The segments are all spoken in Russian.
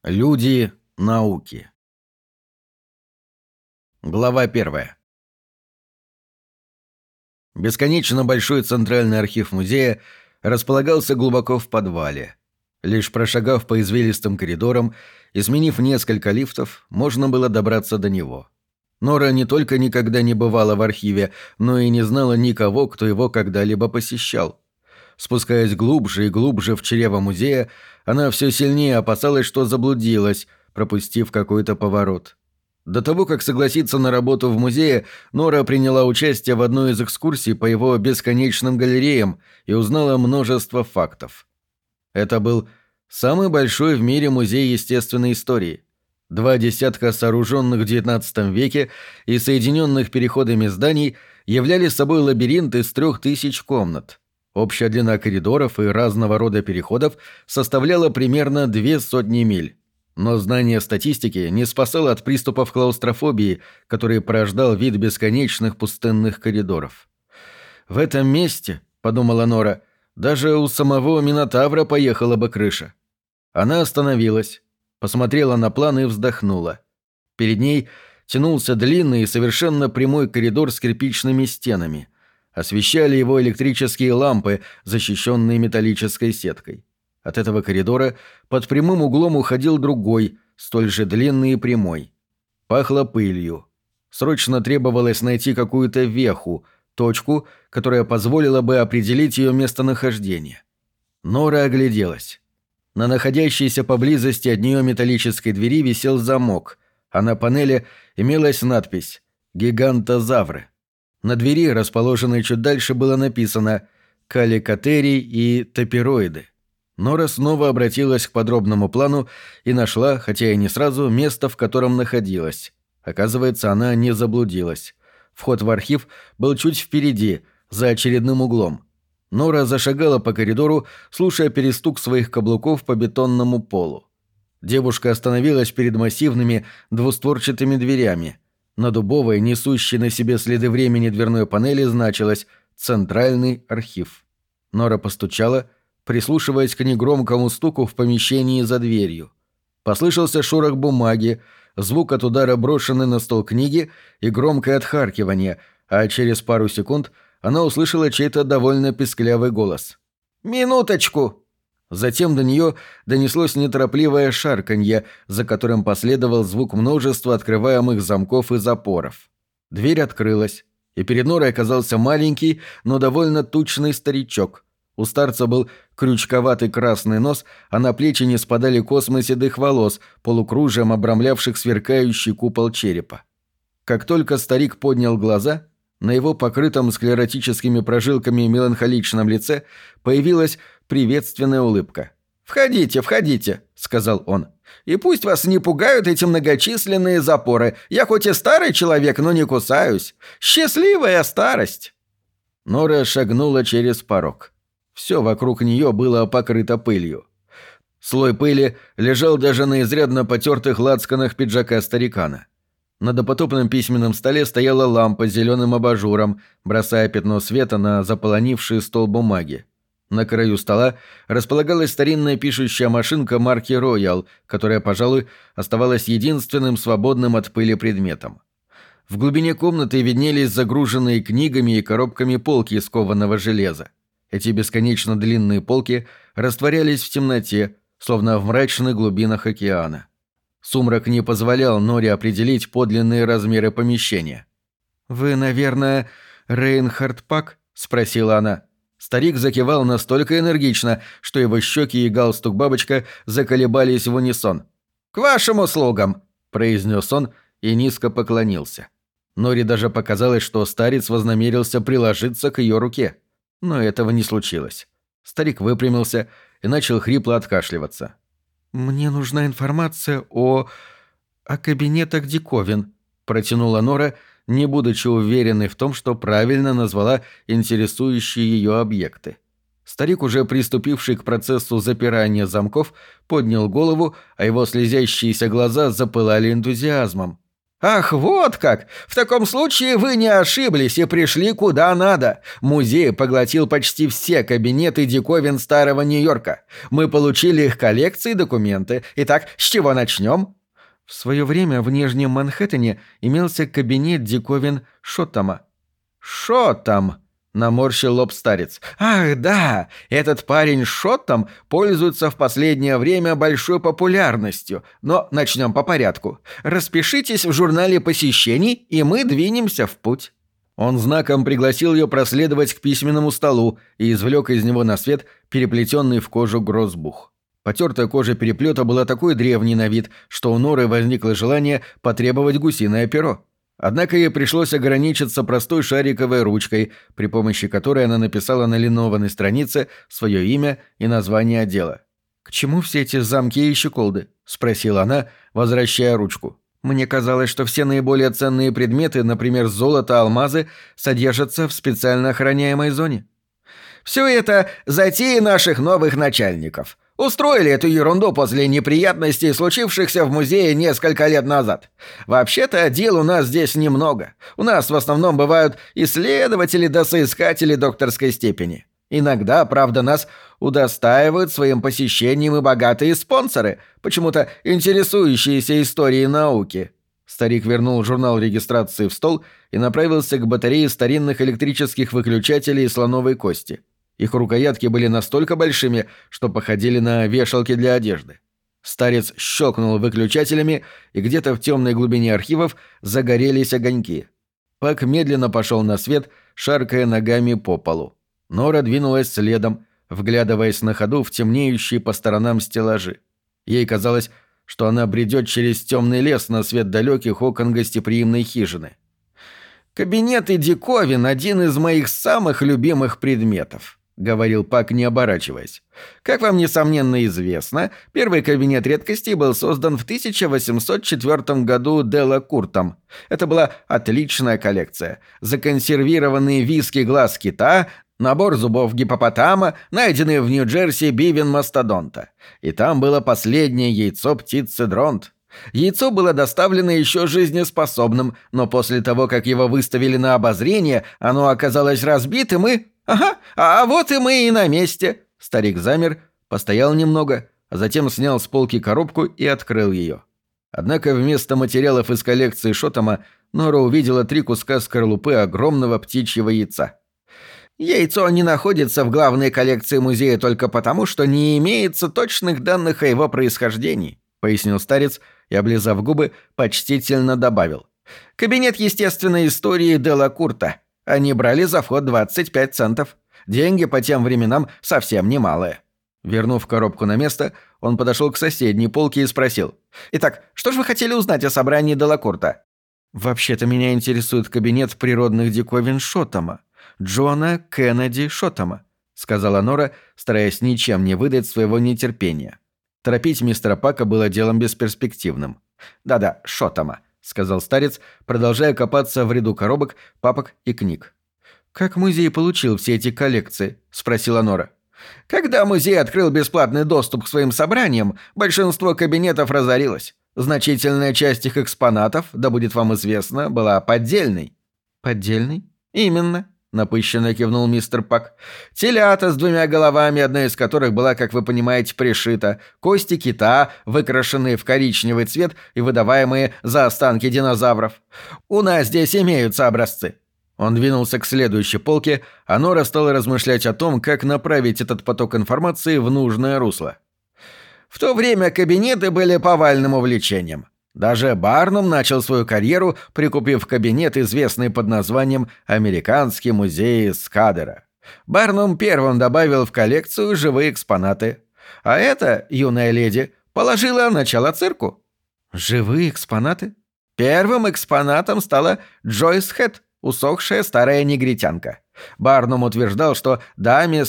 Люди науки. Глава 1. Бесконечно большой центральный архив музея располагался глубоко в подвале. Лишь прошагав по извилистым коридорам и сменив несколько лифтов, можно было добраться до него. Нора не только никогда не бывала в архиве, но и не знала никого, кто его когда-либо посещал. Спускаясь глубже и глубже в чрево музея, она все сильнее опасалась, что заблудилась, пропустив какой-то поворот. До того, как согласиться на работу в музее, Нора приняла участие в одной из экскурсий по его бесконечным галереям и узнала множество фактов. Это был самый большой в мире музей естественной истории. 2 десятка сооруженных в XIX веке и соединенных переходами зданий являли собой лабиринт из 3000 комнат. Общая длина коридоров и разного рода переходов составляла примерно 200 миль. Но знание статистики не спасало от приступов клаустрофобии, которые порождал вид бесконечных пустынных коридоров. «В этом месте, — подумала Нора, — даже у самого Минотавра поехала бы крыша». Она остановилась, посмотрела на план и вздохнула. Перед ней тянулся длинный и совершенно прямой коридор с кирпичными стенами. Освещали его электрические лампы, защищенные металлической сеткой. От этого коридора под прямым углом уходил другой, столь же длинный и прямой. Пахло пылью. Срочно требовалось найти какую-то веху, точку, которая позволила бы определить ее местонахождение. Нора огляделась. На находящейся поблизости от нее металлической двери висел замок, а на панели имелась надпись «Гигантозавры». На двери, расположенной чуть дальше, было написано «Каликотерий и топироиды». Нора снова обратилась к подробному плану и нашла, хотя и не сразу, место, в котором находилась. Оказывается, она не заблудилась. Вход в архив был чуть впереди, за очередным углом. Нора зашагала по коридору, слушая перестук своих каблуков по бетонному полу. Девушка остановилась перед массивными двустворчатыми дверями. На дубовой, несущей на себе следы времени дверной панели, значилось «Центральный архив». Нора постучала, прислушиваясь к негромкому стуку в помещении за дверью. Послышался шорох бумаги, звук от удара брошенной на стол книги и громкое отхаркивание, а через пару секунд она услышала чей-то довольно писклявый голос. «Минуточку!» Затем до нее донеслось неторопливое шарканье, за которым последовал звук множества открываемых замков и запоров. Дверь открылась, и перед Норой оказался маленький, но довольно тучный старичок. У старца был крючковатый красный нос, а на плечи не спадали космы седых волос, полукружием обрамлявших сверкающий купол черепа. Как только старик поднял глаза, на его покрытом склеротическими прожилками меланхоличном лице появилась приветственная улыбка. «Входите, входите», — сказал он. «И пусть вас не пугают эти многочисленные запоры. Я хоть и старый человек, но не кусаюсь. Счастливая старость!» Нора шагнула через порог. Все вокруг нее было покрыто пылью. Слой пыли лежал даже на изрядно потертых лацканах пиджака старикана. На допотопном письменном столе стояла лампа с зеленым абажуром, бросая пятно света на заполонивший стол бумаги. На краю стола располагалась старинная пишущая машинка марки «Роял», которая, пожалуй, оставалась единственным свободным от пыли предметом. В глубине комнаты виднелись загруженные книгами и коробками полки из кованого железа. Эти бесконечно длинные полки растворялись в темноте, словно в мрачных глубинах океана. Сумрак не позволял Норе определить подлинные размеры помещения. «Вы, наверное, Рейнхард Пак?» — спросила она. Старик закивал настолько энергично, что его щеки и галстук-бабочка заколебались в унисон. «К вашим услугам!» — произнес он и низко поклонился. Норе даже показалось, что старец вознамерился приложиться к ее руке. Но этого не случилось. Старик выпрямился и начал хрипло откашливаться. «Мне нужна информация о кабинетах диковин», — протянула Нора, не будучи уверенной в том, что правильно назвала интересующие ее объекты. Старик, уже приступивший к процессу запирания замков, поднял голову, а его слезящиеся глаза запылали энтузиазмом. «Ах, вот как! В таком случае вы не ошиблись и пришли куда надо. Музей поглотил почти все кабинеты диковин Старого Нью-Йорка. Мы получили их коллекции и документы. Итак, с чего начнем?» В свое время в Нижнем Манхэттене имелся кабинет диковин Шоттама. «Шоттам!» — наморщил лоб старец. «Ах, да! Этот парень Шоттам пользуется в последнее время большой популярностью. Но начнем по порядку. Распишитесь в журнале посещений, и мы двинемся в путь». Он знаком пригласил ее проследовать к письменному столу и извлек из него на свет переплетенный в кожу грозбух. Потертая кожа переплета была такой древней на вид, что у Норы возникло желание потребовать гусиное перо. Однако ей пришлось ограничиться простой шариковой ручкой, при помощи которой она написала на линованной странице свое имя и название отдела. «К чему все эти замки и щеколды?» — спросила она, возвращая ручку. «Мне казалось, что все наиболее ценные предметы, например, золото, алмазы, содержатся в специально охраняемой зоне». «Все это затеи наших новых начальников. Устроили эту ерунду после неприятностей, случившихся в музее несколько лет назад. Вообще-то дел у нас здесь немного. У нас в основном бывают исследователи да соискатели докторской степени. Иногда, правда, нас удостаивают своим посещением и богатые спонсоры, почему-то интересующиеся историей науки». Старик вернул журнал регистрации в стол и направился к батарее старинных электрических выключателей из слоновой кости. Их рукоятки были настолько большими, что походили на вешалки для одежды. Старец щелкнул выключателями, и где-то в темной глубине архивов загорелись огоньки. Пак медленно пошел на свет, шаркая ногами по полу. Нора двинулась следом, вглядываясь на ходу в темнеющие по сторонам стеллажи. Ей казалось, что она бредет через темный лес на свет далеких окон гостеприимной хижины. «Кабинет и диковин — один из моих самых любимых предметов», — говорил Пак, не оборачиваясь. «Как вам, несомненно, известно, первый кабинет редкостей был создан в 1804 году Делакуртом. Это была отличная коллекция. Законсервированные виски глаз кита, набор зубов гиппопотама, найденный в Нью-Джерси бивен мастодонта. И там было последнее яйцо птицы дронт. Яйцо было доставлено еще жизнеспособным, но после того, как его выставили на обозрение, оно оказалось разбитым и... Ага, а вот и мы и на месте». Старик замер, постоял немного, а затем снял с полки коробку и открыл ее. Однако вместо материалов из коллекции Шоттама Нора увидела 3 куска скорлупы огромного птичьего яйца. «Яйцо не находится в главной коллекции музея только потому, что не имеется точных данных о его происхождении», — пояснил старец и, облизав губы, почтительно добавил. «Кабинет естественной истории Делакурта. Они брали за вход 25 центов. Деньги по тем временам совсем немалые». Вернув коробку на место, он подошел к соседней полке и спросил. «Итак, что же вы хотели узнать о собрании Делакурта?» «Вообще-то меня интересует кабинет природных диковин Шоттама. Джона Кеннеди Шоттама», — сказала Нора, стараясь ничем не выдать своего нетерпения. Торопить мистера Пака было делом бесперспективным. «Да-да, Шоттама», — сказал старец, продолжая копаться в ряду коробок, папок и книг. «Как музей получил все эти коллекции?» — спросила Нора. «Когда музей открыл бесплатный доступ к своим собраниям, большинство кабинетов разорилось. Значительная часть их экспонатов, да будет вам известно, была поддельной». «Поддельной?» «Именно», — напыщенно кивнул мистер Пак. «Телята с 2 головами, одна из которых была, как вы понимаете, пришита, кости кита, выкрашенные в коричневый цвет и выдаваемые за останки динозавров. У нас здесь имеются образцы». Он двинулся к следующей полке, а Нора стала размышлять о том, как направить этот поток информации в нужное русло. В то время кабинеты были повальным увлечением. Даже Барнум начал свою карьеру, прикупив кабинет, известный под названием «Американский музей Скадера». Барнум первым добавил в коллекцию живые экспонаты. А это, юная леди, положила начало цирку. «Живые экспонаты?» Первым экспонатом стала Джойс Хэт, усохшая старая негритянка. Барнум утверждал, что даме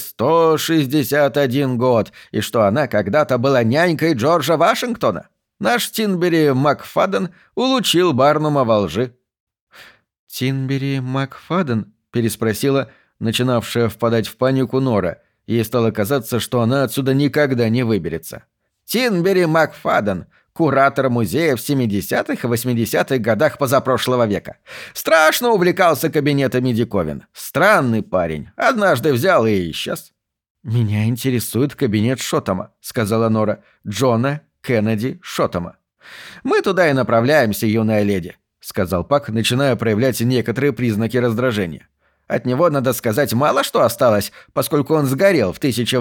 161 год, и что она когда-то была нянькой Джорджа Вашингтона. Наш Тинбери Макфаден улучил Барнума во лжи. «Тинбери Макфаден?» — переспросила начинавшая впадать в панику Нора. Ей стало казаться, что она отсюда никогда не выберется. «Тинбери Макфаден, куратор музея в 70-х и 80-х годах позапрошлого века. Страшно увлекался кабинетами диковин. Странный парень. Однажды взял и исчез». «Меня интересует кабинет Шоттома», — сказала Нора. «Джона Кеннеди Шоттома». «Мы туда и направляемся, юная леди», — сказал Пак, начиная проявлять некоторые признаки раздражения. «От него, надо сказать, мало что осталось, поскольку он сгорел в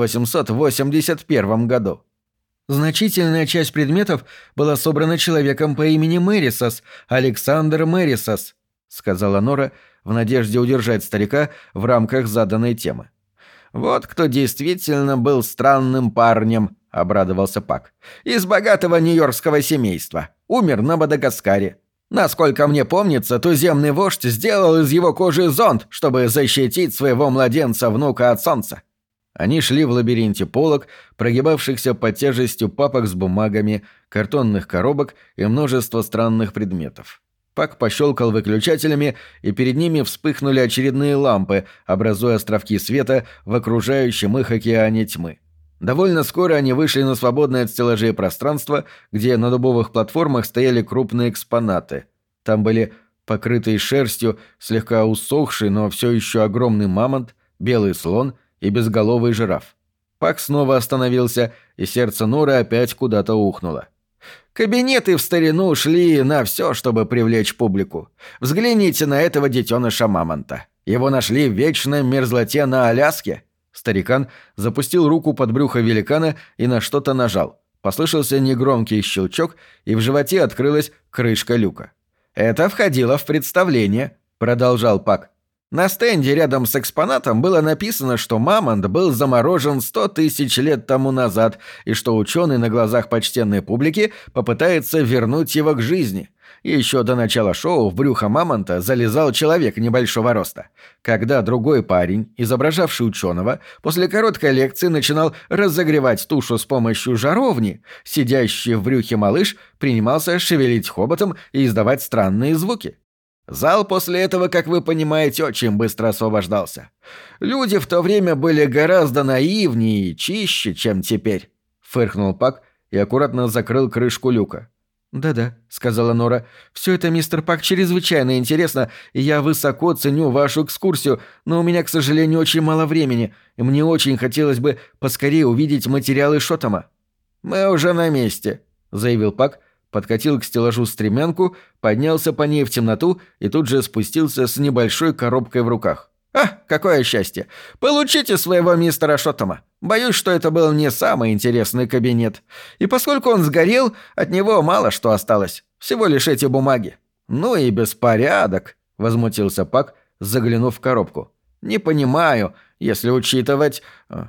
1881 году». «Значительная часть предметов была собрана человеком по имени Мэрисос, Александр Мэрисос», — сказала Нора в надежде удержать старика в рамках заданной темы. «Вот кто действительно был странным парнем», — обрадовался Пак. «Из богатого нью-йоркского семейства. Умер на Мадагаскаре. Насколько мне помнится, туземный вождь сделал из его кожи зонт, чтобы защитить своего младенца-внука от солнца». Они шли в лабиринте полок, прогибавшихся под тяжестью папок с бумагами, картонных коробок и множества странных предметов. Пак пощелкал выключателями, и перед ними вспыхнули очередные лампы, образуя островки света в окружающем их океане тьмы. Довольно скоро они вышли на свободное от стеллажей пространство, где на дубовых платформах стояли крупные экспонаты. Там были покрытый шерстью, слегка усохший, но все еще огромный мамонт, белый слон и безголовый жираф. Пак снова остановился, и сердце Норы опять куда-то ухнуло. Кабинеты в старину шли на все, чтобы привлечь публику. Взгляните на этого детеныша мамонта. Его нашли в вечной мерзлоте на Аляске. Старикан запустил руку под брюхо великана и на что-то нажал. Послышался негромкий щелчок, и в животе открылась крышка люка. «Это входило в представление», — продолжал Пак. На стенде рядом с экспонатом было написано, что мамонт был заморожен 100 тысяч лет тому назад и что ученый на глазах почтенной публики попытается вернуть его к жизни. Еще до начала шоу в брюхо мамонта залезал человек небольшого роста. Когда другой парень, изображавший ученого, после короткой лекции начинал разогревать тушу с помощью жаровни, сидящий в брюхе малыш принимался шевелить хоботом и издавать странные звуки. Зал после этого, как вы понимаете, очень быстро освобождался. Люди в то время были гораздо наивнее и чище, чем теперь», — фыркнул Пак и аккуратно закрыл крышку люка. «Да-да», — сказала Нора, — «все это, мистер Пак, чрезвычайно интересно, и я высоко ценю вашу экскурсию, но у меня, к сожалению, очень мало времени, и мне очень хотелось бы поскорее увидеть материалы Шоттома». «Мы уже на месте», — заявил Пак, подкатил к стеллажу стремянку, поднялся по ней в темноту и тут же спустился с небольшой коробкой в руках. Какое счастье! Получите своего мистера Шоттома. Боюсь, что это был не самый интересный кабинет. И поскольку он сгорел, от него мало что осталось. Всего лишь эти бумаги. Ну и беспорядок», — возмутился Пак, заглянув в коробку. «Не понимаю, если учитывать...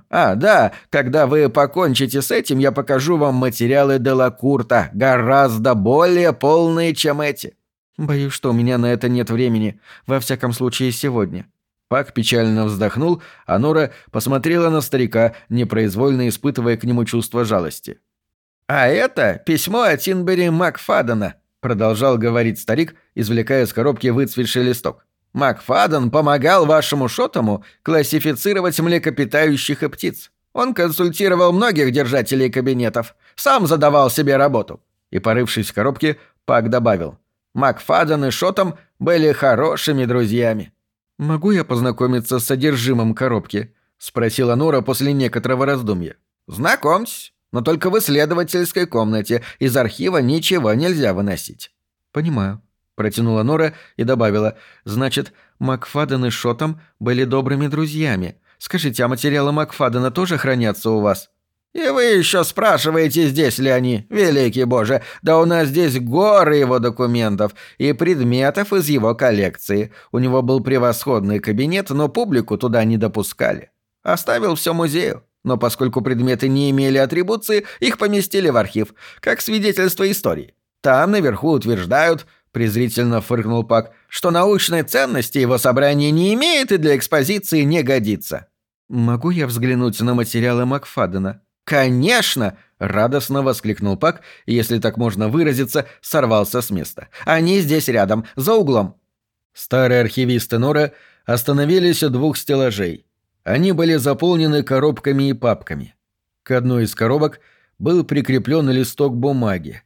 да, когда вы покончите с этим, я покажу вам материалы Делакурта, гораздо более полные, чем эти». «Боюсь, что у меня на это нет времени, во всяком случае сегодня». Пак печально вздохнул, а Нора посмотрела на старика, непроизвольно испытывая к нему чувство жалости. «А это письмо от Тинбери Макфадена», — продолжал говорить старик, извлекая из коробки выцветший листок. «Макфаден помогал вашему Шоттому классифицировать млекопитающих и птиц. Он консультировал многих держателей кабинетов, сам задавал себе работу». И, порывшись в коробке, Пак добавил: «Макфаден и Шоттом были хорошими друзьями». «Могу я познакомиться с содержимым коробки?» — спросила Нора после некоторого раздумья. «Знакомьтесь, но только в исследовательской комнате. Из архива ничего нельзя выносить». «Понимаю», — протянула Нора и добавила: «Значит, Макфаден и Шоттом были добрыми друзьями. Скажите, а материалы Макфадена тоже хранятся у вас?» «И вы еще спрашиваете, здесь ли они, великий Боже? Да у нас здесь горы его документов и предметов из его коллекции. У него был превосходный кабинет, но публику туда не допускали. Оставил все музею, но поскольку предметы не имели атрибуции, их поместили в архив, как свидетельство истории. Там наверху утверждают, презрительно фыркнул Пак, что научной ценности его собрание не имеет и для экспозиции не годится». «Могу я взглянуть на материалы Макфадена?» «Конечно!» — радостно воскликнул Пак, и, если так можно выразиться, сорвался с места. «Они здесь рядом, за углом». Старые архивисты Нора остановились у двух стеллажей. Они были заполнены коробками и папками. К одной из коробок был прикреплен листок бумаги.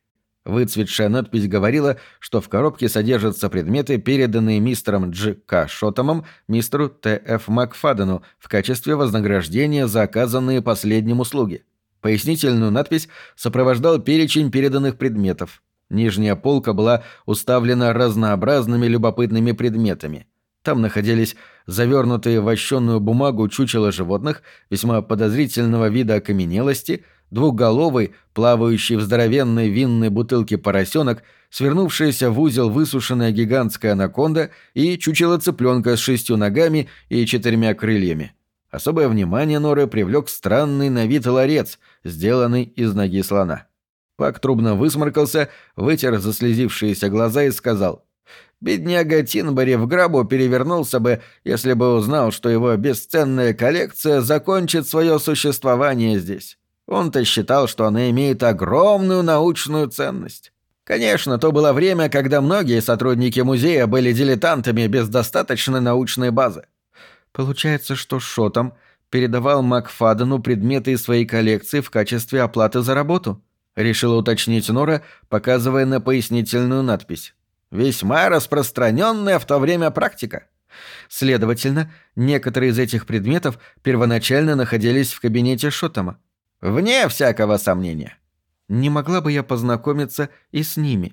Выцветшая надпись говорила, что в коробке содержатся предметы, переданные мистером Дж. К. Шоттомом мистеру Т. Ф. Макфадену в качестве вознаграждения за оказанные последним услуги. Пояснительную надпись сопровождал перечень переданных предметов. Нижняя полка была уставлена разнообразными любопытными предметами. Там находились завернутые в вощеную бумагу чучела животных весьма подозрительного вида окаменелости, двухголовый, плавающий в здоровенной винной бутылке поросенок, свернувшаяся в узел высушенная гигантская анаконда и чучело цыпленка с 6 ногами и 4 крыльями. Особое внимание Норы привлек странный на вид ларец, сделанный из ноги слона. Пак трубно высморкался, вытер заслезившиеся глаза и сказал: «Бедняга Тинбери в гробу перевернулся бы, если бы узнал, что его бесценная коллекция закончит свое существование здесь. Он-то считал, что она имеет огромную научную ценность. Конечно, то было время, когда многие сотрудники музея были дилетантами без достаточной научной базы. Получается, что Шоттом передавал Макфадену предметы из своей коллекции в качестве оплаты за работу?» — решила уточнить Нора, показывая на пояснительную надпись. «Весьма распространенная в то время практика. Следовательно, некоторые из этих предметов первоначально находились в кабинете Шоттома. Вне всякого сомнения. Не могла бы я познакомиться и с ними?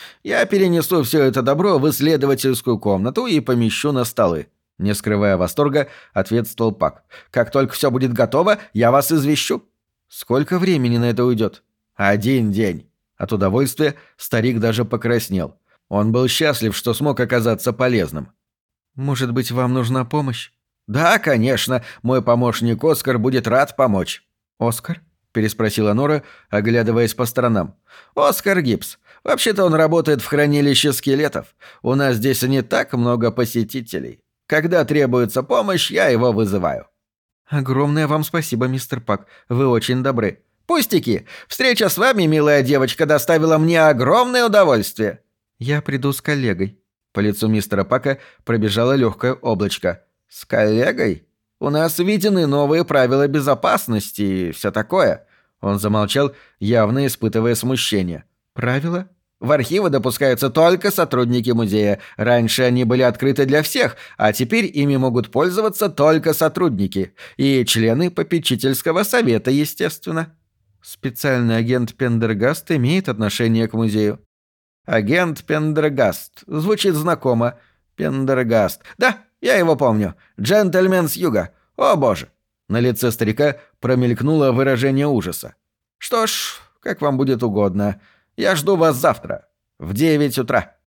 Я перенесу все это добро в исследовательскую комнату и помещу на столы». Не скрывая восторга, ответствовал Пак. «Как только все будет готово, я вас извещу». «Сколько времени на это уйдет?» «1 день». От удовольствия старик даже покраснел. Он был счастлив, что смог оказаться полезным. «Может быть, вам нужна помощь?» «Да, конечно. Мой помощник Оскар будет рад помочь». «Оскар?» — переспросила Нора, оглядываясь по сторонам. «Оскар Гибс. Вообще-то он работает в хранилище скелетов. У нас здесь не так много посетителей. Когда требуется помощь, я его вызываю». «Огромное вам спасибо, мистер Пак. Вы очень добры». «Пустяки. Встреча с вами, милая девочка, доставила мне огромное удовольствие». «Я приду с коллегой». По лицу мистера Пака пробежало легкое облачко. «С коллегой? У нас введены новые правила безопасности и все такое». Он замолчал, явно испытывая смущение. «Правила?» «В архивы допускаются только сотрудники музея. Раньше они были открыты для всех, а теперь ими могут пользоваться только сотрудники. И члены попечительского совета, естественно». «Специальный агент Пендергаст имеет отношение к музею». «Агент Пендергаст. Звучит знакомо. Пендергаст. Да, я его помню. Джентльмен с юга. О, боже!» На лице старика промелькнуло выражение ужаса. «Что ж, как вам будет угодно. Я жду вас завтра. В 9 утра».